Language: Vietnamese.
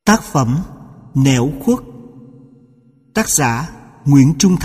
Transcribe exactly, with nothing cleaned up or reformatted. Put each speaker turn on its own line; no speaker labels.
Tác phẩm Nẻo khuất. Tác giả Nguyễn Trung Thành.